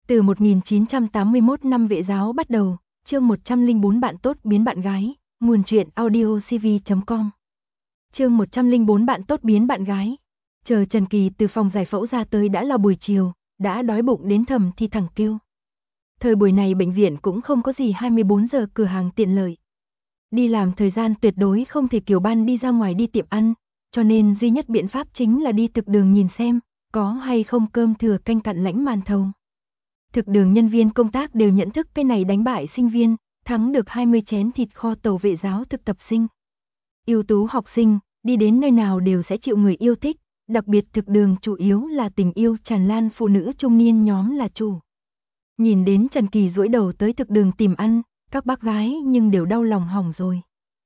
Từ 1981 năm vệ giáo bắt đầu, chương 104 bạn tốt biến bạn gái, nguồn truyện audiocv.com. Chương 104 bạn tốt biến bạn gái. Chờ Trần Kỳ từ phòng giải phẫu ra tới đã là buổi chiều, đã đói bụng đến thầm thì thẳng kêu. Thời buổi này bệnh viện cũng không có gì 24 giờ cửa hàng tiện lợi. Đi làm thời gian tuyệt đối không thể kiểu ban đi ra ngoài đi tiệm ăn, cho nên duy nhất biện pháp chính là đi thực đường nhìn xem, có hay không cơm thừa canh cặn lãnh màn thầu. Thực đường nhân viên công tác đều nhận thức cái này đánh bại sinh viên, thắng được 20 chén thịt kho tàu vệ giáo thực tập sinh. Ưu tú học sinh, đi đến nơi nào đều sẽ chịu người yêu thích, đặc biệt thực đường chủ yếu là tình yêu tràn lan phụ nữ trung niên nhóm là chủ. Nhìn đến Trần Kỳ duỗi đầu tới thực đường tìm ăn, các bác gái nhưng đều đau lòng hỏng rồi.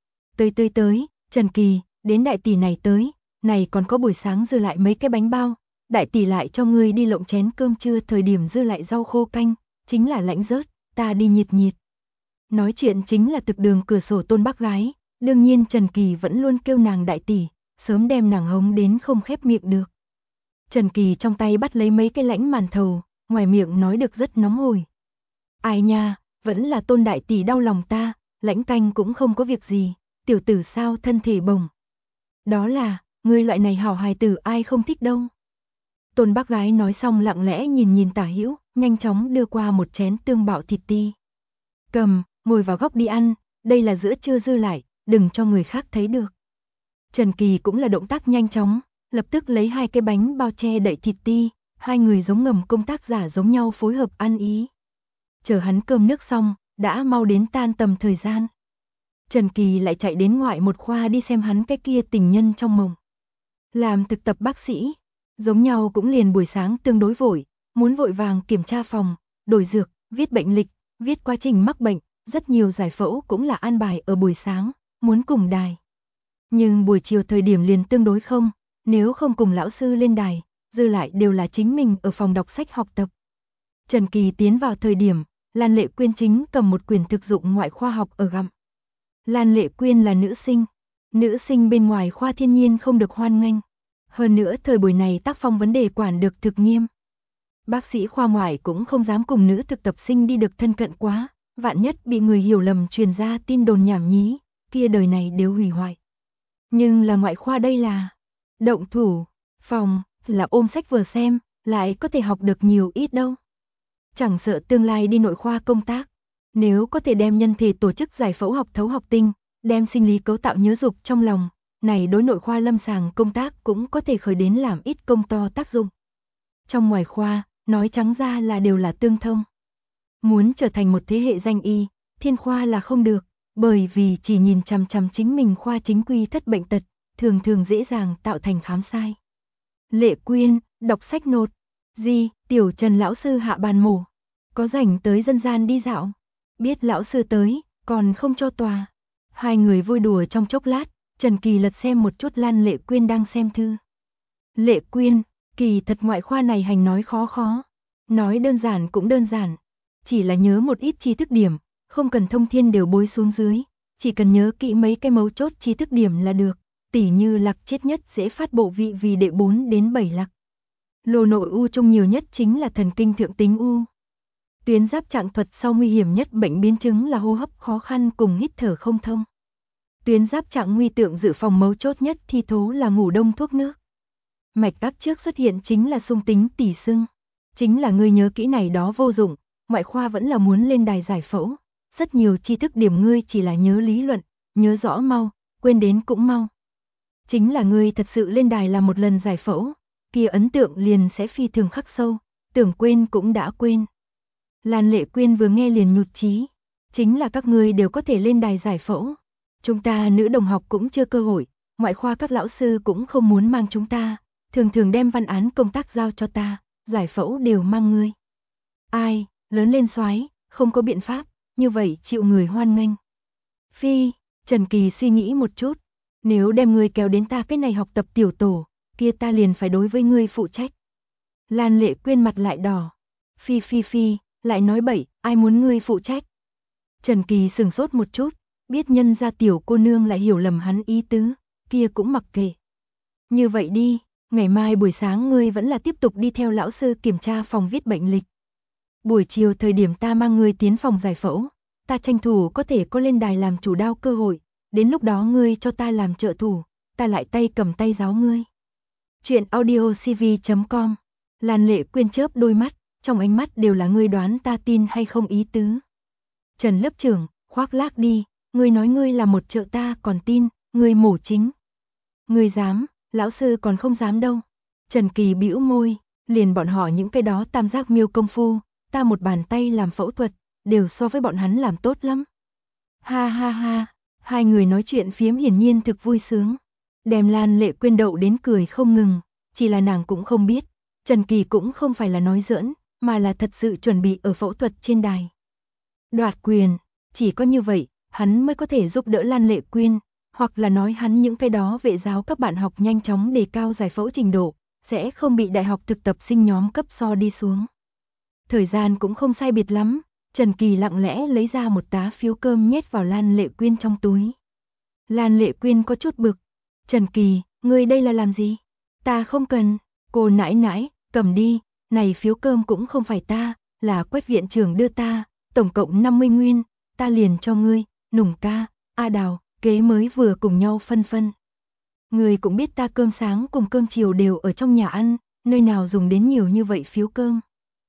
Tới, Trần Kỳ, đến đại tỷ này tới, này còn có buổi sáng dư lại mấy cái bánh bao. Đại tỷ lại cho ngươi đi lộng chén cơm trưa thời điểm dư lại rau khô canh, chính là lãnh rớt, ta đi nhiệt nhiệt. Nói chuyện chính là thực đường cửa sổ tôn bác gái, đương nhiên Trần Kỳ vẫn luôn kêu nàng đại tỷ, sớm đem nàng hống đến không khép miệng được. Trần Kỳ trong tay bắt lấy mấy cái lãnh màn thầu, ngoài miệng nói được rất nóng hổi. Ai nha, vẫn là tôn đại tỷ đau lòng ta, lãnh canh cũng không có việc gì, tiểu tử sao thân thể bồng. Đó là, ngươi loại này hảo hài tử ai không thích đâu. Tôn bác gái nói xong lặng lẽ nhìn tả hữu, nhanh chóng đưa qua một chén tương bạo thịt ti. Cầm, ngồi vào góc đi ăn, đây là giữa trưa dư lại, đừng cho người khác thấy được. Trần Kỳ cũng là động tác nhanh chóng, lập tức lấy hai cái bánh bao che đậy thịt ti, hai người giống ngầm công tác giả giống nhau phối hợp ăn ý. Chờ hắn cơm nước xong, đã mau đến tan tầm thời gian. Trần Kỳ lại chạy đến ngoại một khoa đi xem hắn cái kia tình nhân trong mộng. Làm thực tập bác sĩ, giống nhau cũng liền buổi sáng tương đối vội, muốn vội vàng kiểm tra phòng, đổi dược, viết bệnh lịch, viết quá trình mắc bệnh, rất nhiều giải phẫu cũng là an bài ở buổi sáng, muốn cùng đài. Nhưng buổi chiều thời điểm liền tương đối không, nếu không cùng lão sư lên đài, dư lại đều là chính mình ở phòng đọc sách học tập. Trần Kỳ tiến vào thời điểm, Lan Lệ Quyên chính cầm một quyển thực dụng ngoại khoa học ở gặm. Lan Lệ Quyên là nữ sinh bên ngoài khoa thiên nhiên không được hoan nghênh. Hơn nữa thời buổi này tác phong vấn đề quản được thực nghiêm. Bác sĩ khoa ngoại cũng không dám cùng nữ thực tập sinh đi được thân cận quá, vạn nhất bị người hiểu lầm truyền ra tin đồn nhảm nhí, kia đời này đều hủy hoại. Nhưng là ngoại khoa đây là động thủ, phòng, là ôm sách vừa xem, lại có thể học được nhiều ít đâu. Chẳng sợ tương lai đi nội khoa công tác, nếu có thể đem nhân thể tổ chức giải phẫu học thấu học tinh, đem sinh lý cấu tạo nhớ dục trong lòng, này đối nội khoa lâm sàng công tác cũng có thể khởi đến làm ít công to tác dụng. Trong ngoài khoa, nói trắng ra là đều là tương thông. Muốn trở thành một thế hệ danh y, thiên khoa là không được, bởi vì chỉ nhìn chằm chằm chính mình khoa chính quy thất bệnh tật, thường thường dễ dàng tạo thành khám sai. Lệ Quyên, đọc sách nốt. Gì, tiểu Trần lão sư hạ bàn mổ. Có rảnh tới dân gian đi dạo. Biết lão sư tới, còn không cho tòa. Hai người vui đùa trong chốc lát, Trần Kỳ lật xem một chút Lan Lệ Quyên đang xem thư. Lệ Quyên, kỳ thật ngoại khoa này hành nói khó. Nói đơn giản cũng đơn giản. Chỉ là nhớ một ít tri thức điểm, không cần thông thiên đều bối xuống dưới. Chỉ cần nhớ kỹ mấy cái mấu chốt tri thức điểm là được. Tỉ như lạc chết nhất dễ phát bộ vị vì đệ 4 đến 7 lạc. Lô nội u chung nhiều nhất chính là thần kinh thượng tính u. Tuyến giáp trạng thuật sau nguy hiểm nhất bệnh biến chứng là hô hấp khó khăn cùng hít thở không thông. Tuyến giáp trạng nguy tượng dự phòng mấu chốt nhất thi thố là ngủ đông thuốc nước. Mạch áp trước xuất hiện chính là xung tính tỉ sưng. Chính là ngươi nhớ kỹ này đó vô dụng, ngoại khoa vẫn là muốn lên đài giải phẫu. Rất nhiều tri thức điểm ngươi chỉ là nhớ lý luận, nhớ rõ mau, quên đến cũng mau. Chính là ngươi thật sự lên đài làm một lần giải phẫu, kia ấn tượng liền sẽ phi thường khắc sâu, tưởng quên cũng đã quên. Lan Lệ Quyên vừa nghe liền nhụt chí, chính là các ngươi đều có thể lên đài giải phẫu. Chúng ta nữ đồng học cũng chưa cơ hội, ngoại khoa các lão sư cũng không muốn mang chúng ta, thường đem văn án công tác giao cho ta, giải phẫu đều mang ngươi. Ai, lớn lên soái, không có biện pháp, như vậy chịu người hoan nghênh. Phi, Trần Kỳ suy nghĩ một chút, nếu đem ngươi kéo đến ta cái này học tập tiểu tổ, kia ta liền phải đối với ngươi phụ trách. Lan Lệ Quyên mặt lại đỏ. Phi, lại nói bậy, ai muốn ngươi phụ trách. Trần Kỳ sừng sốt một chút, biết nhân ra tiểu cô nương lại hiểu lầm hắn ý tứ, kia cũng mặc kệ. Như vậy đi, ngày mai buổi sáng ngươi vẫn là tiếp tục đi theo lão sư kiểm tra phòng viết bệnh lịch. Buổi chiều thời điểm ta mang ngươi tiến phòng giải phẫu, ta tranh thủ có thể có lên đài làm chủ đao cơ hội, đến lúc đó ngươi cho ta làm trợ thủ, ta lại tay cầm tay giáo ngươi. Chuyện audiocv.com. Lan Lệ Quyên chớp đôi mắt, trong ánh mắt đều là ngươi đoán ta tin hay không ý tứ. Trần lớp trưởng, khoác lác đi, ngươi nói ngươi là một trợ ta còn tin, ngươi mổ chính. Ngươi dám, lão sư còn không dám đâu. Trần Kỳ bĩu môi, liền bọn họ những cái đó tam giác miêu công phu, ta một bàn tay làm phẫu thuật, đều so với bọn hắn làm tốt lắm. Ha ha ha, hai người nói chuyện phiếm hiển nhiên thực vui sướng. Đem Lan Lệ Quyên đậu đến cười không ngừng, chỉ là nàng cũng không biết, Trần Kỳ cũng không phải là nói giỡn, mà là thật sự chuẩn bị ở phẫu thuật trên đài. Đoạt quyền, chỉ có như vậy, hắn mới có thể giúp đỡ Lan Lệ Quyên, hoặc là nói hắn những cái đó vệ giáo các bạn học nhanh chóng đề cao giải phẫu trình độ, sẽ không bị đại học thực tập sinh nhóm cấp so đi xuống. Thời gian cũng không sai biệt lắm, Trần Kỳ lặng lẽ lấy ra một tá phiếu cơm nhét vào Lan Lệ Quyên trong túi. Lan Lệ Quyên có chút bực. Trần Kỳ, ngươi đây là làm gì? Ta không cần, cô nãi nãi, cầm đi, này phiếu cơm cũng không phải ta, là Quách viện trưởng đưa ta, tổng cộng 50 nguyên, ta liền cho ngươi, Nùng ca, A Đào, kế mới vừa cùng nhau phân phân. Ngươi cũng biết ta cơm sáng cùng cơm chiều đều ở trong nhà ăn, nơi nào dùng đến nhiều như vậy phiếu cơm.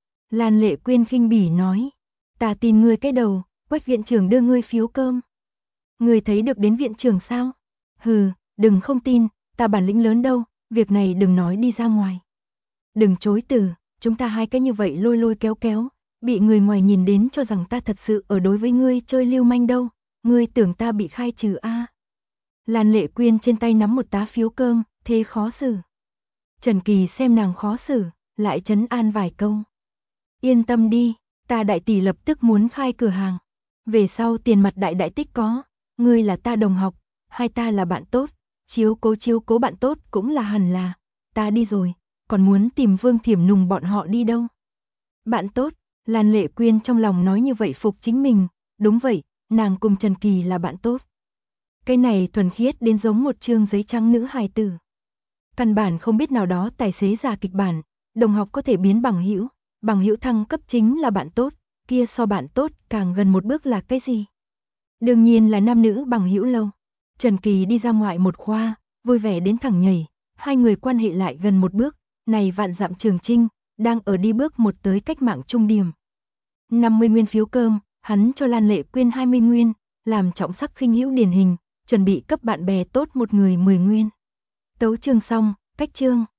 Lan Lệ Quyên khinh bỉ nói, ta tin ngươi cái đầu, Quách viện trưởng đưa ngươi phiếu cơm. Ngươi thấy được đến viện trưởng sao? Hừ, đừng không tin, ta bản lĩnh lớn đâu, việc này đừng nói đi ra ngoài. Đừng chối từ, chúng ta hai cái như vậy lôi lôi kéo kéo, bị người ngoài nhìn đến cho rằng ta thật sự ở đối với ngươi chơi lưu manh đâu, ngươi tưởng ta bị khai trừ a? Lan Lệ Quyên trên tay nắm một tá phiếu cơm, thế khó xử. Trần Kỳ xem nàng khó xử, lại trấn an vài câu. Yên tâm đi, ta đại tỷ lập tức muốn khai cửa hàng. Về sau tiền mặt đại đại tích có, ngươi là ta đồng học, hai ta là bạn tốt, chiếu cố bạn tốt cũng là hẳn là. Ta đi rồi, còn muốn tìm Vương Thiểm Nùng bọn họ đi đâu? Bạn tốt, Lan Lệ Quyên trong lòng nói như vậy phục chính mình, đúng vậy, nàng cùng Trần Kỳ là bạn tốt. Cái này thuần khiết đến giống một chương giấy trắng nữ hài tử. Căn bản không biết nào đó tài xế giả kịch bản, đồng học có thể biến bằng hữu thăng cấp chính là bạn tốt, kia so bạn tốt càng gần một bước là cái gì? Đương nhiên là nam nữ bằng hữu lâu. Trần Kỳ đi ra ngoại một khoa, vui vẻ đến thẳng nhảy, hai người quan hệ lại gần một bước, này vạn dặm trường chinh, đang ở đi bước một tới cách mạng trung điểm. 50 nguyên phiếu cơm, hắn cho Lan Lệ Quyên 20 nguyên, làm trọng sắc khinh hữu điển hình, chuẩn bị cấp bạn bè tốt một người 10 nguyên. Tấu chương xong, cách chương.